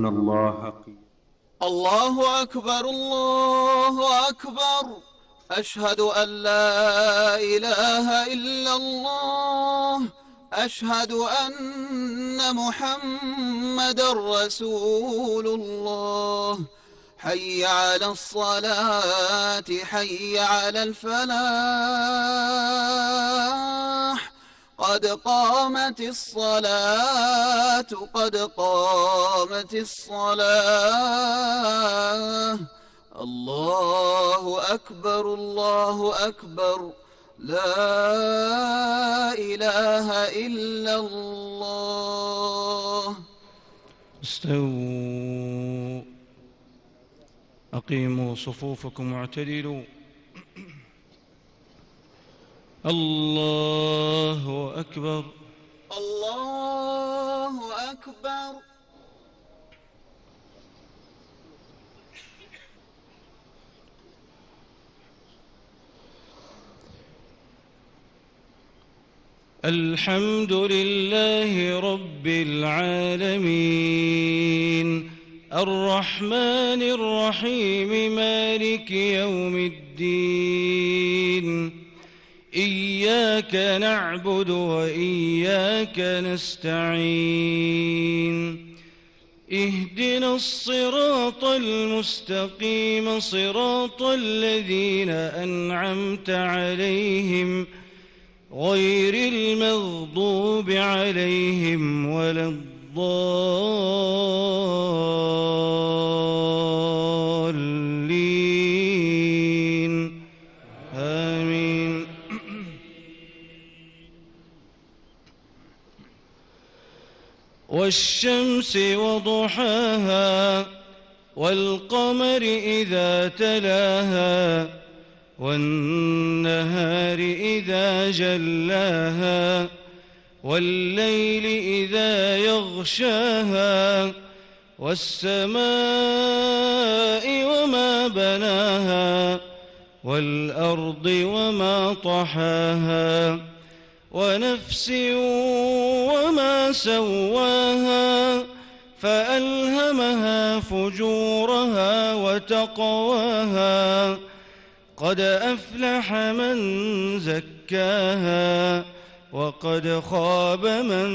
الله قيل. الله أكبر الله أكبر، أشهد أن لا إله إلا الله، أشهد أن محمدًا رسول الله. حي على الصلاة حي على الفلاح، قد قامت الصلاة قد قامت الصلاة. الله أكبر الله أكبر، لا إله إلا الله. استووا، أقيموا صفوفكم واعتدلوا. الله أكبر الله أكبر. الحمد لله رب العالمين، الرحمن الرحيم، مالك يوم الدين. إياك نعبد وإياك نستعين، اهدنا الصراط المستقيم، صراط الذين أنعمت عليهم غير المغضوب عليهم ولا الضالين، آمين. والشمس وضحاها، والقمر إذا تلاها، والنهار إذا جلاها، والليل إذا يغشاها، والسماء وما بناها، والأرض وما طحاها، ونفس وما سواها، فألهمها فجورها وتقواها. قد أفلح من زكاها، وقد خاب من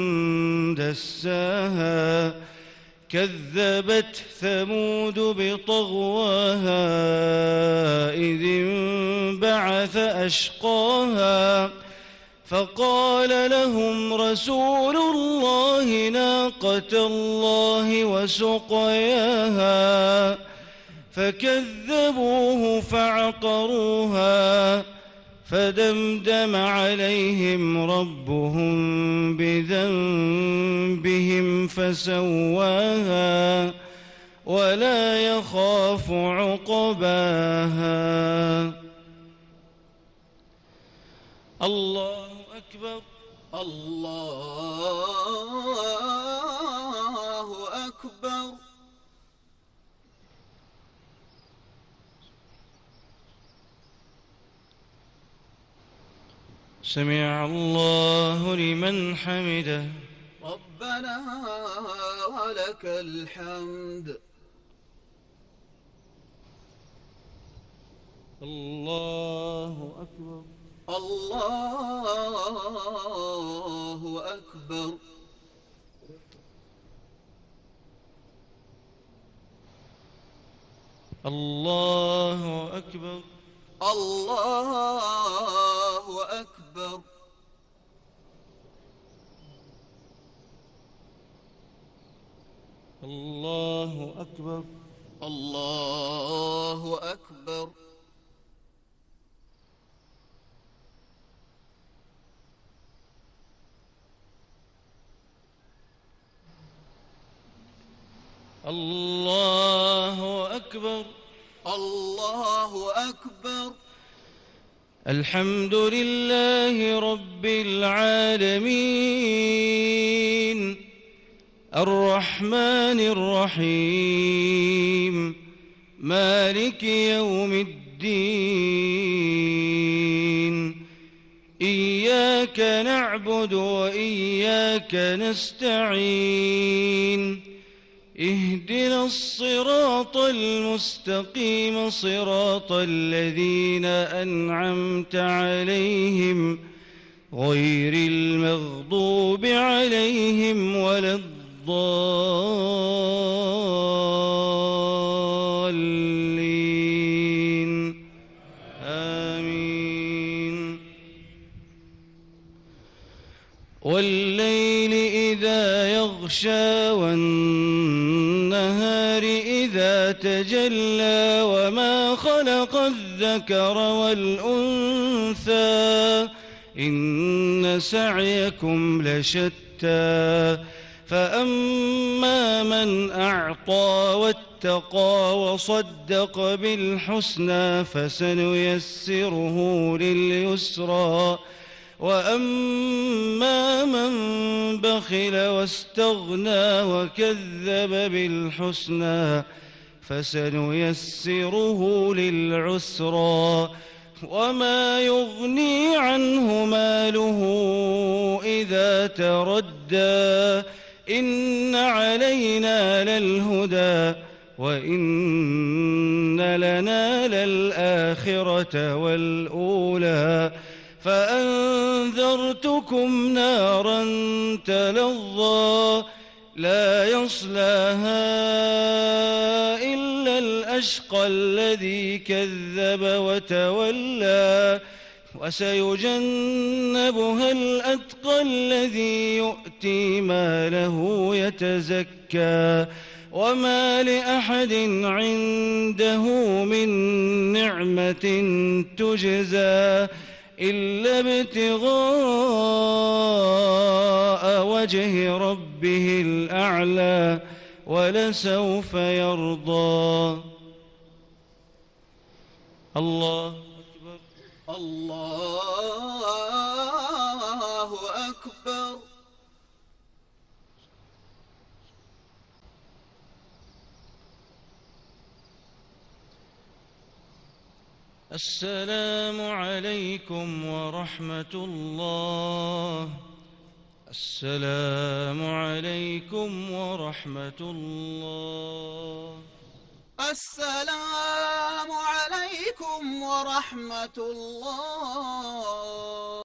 دساها. كذبت ثمود بطغواها، إذ انبعث أشقاها، فقال لهم رسول الله ناقة الله وسقياها، فكذبوه فعقروها، فدمدم عليهم ربهم بذنبهم فسواها، ولا يخاف عقباها. الله أكبر الله أكبر. سمع الله لمن حمده. ربنا ولك الحمد. الله أكبر الله أكبر. الله أكبر الله أكبر. الله أكبر الله أكبر. الله أكبر الله أكبر. الحمد لله رب العالمين، الرحمن الرحيم، مالك يوم الدين. إياك نعبد وإياك نستعين، اهدنا الصراط المستقيم صراط الذين أنعمت عليهم غير المغضوب عليهم ولا الضالين آمين. والليل إذا يغشى والنهار إذا تجلى وما خلق الذكر والأنثى إن سعيكم لشتى فأما من أعطى واتقى وصدق بالحسنى فسنيسره لليسرى وأما من بخل واستغنى وكذب بالحسنى فسنيسره للعسرى وما يغني عنه ماله إذا تردى إن علينا للهدى وإن لنا للآخرة والأولى فأنذرتكم نارا تلظى لا يصلاها إلا الأشقى الذي كذب وتولى وسيجنبها الأتقى الذي يؤتي ماله يتزكى وما لأحد عنده من نعمة تجزى إلا ابتغاء وجه ربه الأعلى ولسوف يرضى. الله أكبر. الله أكبر. السلام عليكم ورحمة الله. السلام عليكم ورحمة الله. السلام عليكم ورحمة الله.